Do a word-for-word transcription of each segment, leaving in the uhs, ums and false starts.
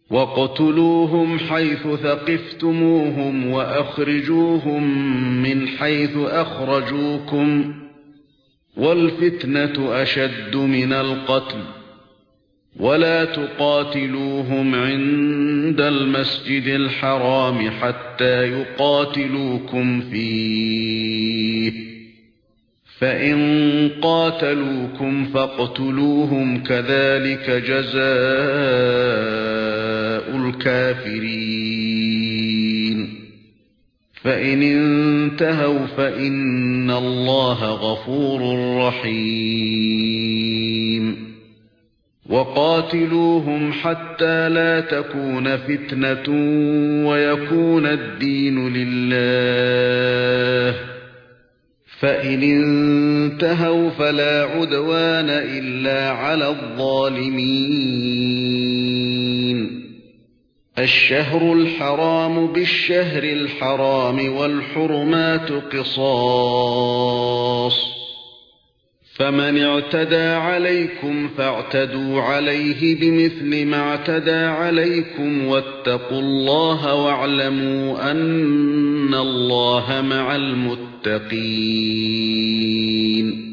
وَاقْتُلُوهُمْ حَيْثُ ثَقِفْتُمُوهُمْ وَأَخْرِجُوهُمْ مِنْ حَيْثُ أَخْرَجُوكُمْ وَالْفِتْنَةُ أَشَدُّ مِنَ الْقَتْلِ وَلَا تُقَاتِلُوهُمْ عِندَ الْمَسْجِدِ الْحَرَامِ حَتَّى يُقَاتِلُوكُمْ فِيهِ فَإِنْ قَاتَلُوكُمْ فَاقْتُلُوهُمْ كَذَلِكَ جَزَاءُ الْكَافِرِينَ فَإِنِ انْتَهَوْا فَإِنَّ اللَّهَ غَفُورٌ رَحِيمٌ وَقَاتِلُوهُمْ حَتَّى لَا تَكُونَ فِتْنَةٌ وَيَكُونَ الدِّينُ لِلَّهِ فَإِنِ انْتَهَوْا فَلَا عُدْوَانَ إِلَّا عَلَى الظَّالِمِينَ الشَّهْرُ الْحَرَامُ بِالشَّهْرِ الْحَرَامِ وَالْحُرُمَاتُ قِصَاصٌ فَمَنِ اعْتَدَى عَلَيْكُمْ فَاعْتَدُوا عَلَيْهِ بِمِثْلِ مَا اعْتَدَى عَلَيْكُمْ وَاتَّقُوا اللَّهَ وَاعْلَمُوا أَنَّ اللَّهَ مَعَ الْمُتَّقِينَ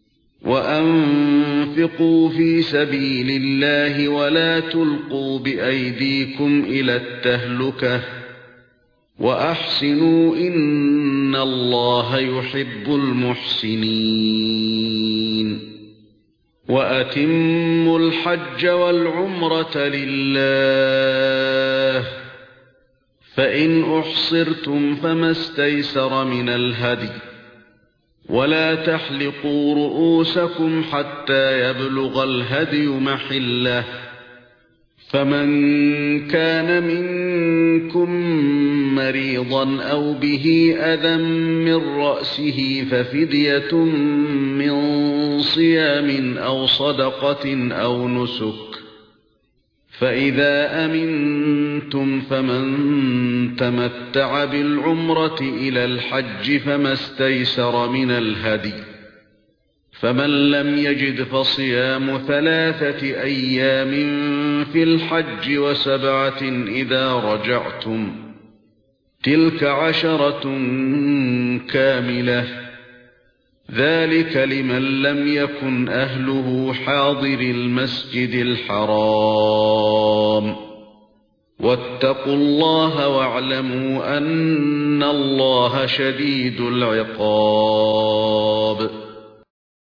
وَأَنفِقُوا فِي سَبِيلِ اللَّهِ وَلَا تُلْقُوا بِأَيْدِيكُمْ إِلَى التَّهْلُكَةِ وَأَحْسِنُوا إِنَّ اللَّهَ يُحِبُّ الْمُحْسِنِينَ وَأَتِمُّوا الْحَجَّ وَالْعُمْرَةَ لِلَّهِ فَإِنْ أُحْصِرْتُمْ فَمَا اسْتَيْسَرَ مِنَ الْهَدْيِ وَلَا تَحْلِقُوا رُؤُوسَكُمْ حَتَّى يَبْلُغَ الْهَدْيُ مَحِلَّهُ فَمَنْ كَانَ مِنكُم مَّرِيضًا أَوْ بِهِ أَذًى مِّن رَّأْسِهِ فَفِدْيَةٌ مِّن صِيَامٍ أَوْ صَدَقَةٍ أَوْ نُسُكٍ فَإِذَا أَمِنْتُمْ فَمَن تَمَتَّعَ بِالْعُمْرَةِ إِلَى الْحَجِّ فَمَا اسْتَيْسَرَ مِنَ الْهَدْيِ فَمَن لَّمْ يَجِدْ فَصِيَامُ ثَلَاثَةِ أَيَّامٍ فِي الْحَجِّ وَسَبْعَةٍ إِذَا رَجَعْتُمْ تِلْكَ عَشَرَةٌ كَامِلَةٌ ذَلِكَ لِمَن لَّمْ يَكُنْ أَهْلُهُ حَاضِرِي الْمَسْجِدِ الْحَرَامِ وَاتَّقُوا اللَّهَ وَاعْلَمُوا أَنَّ اللَّهَ شَدِيدُ الْعِقَابِ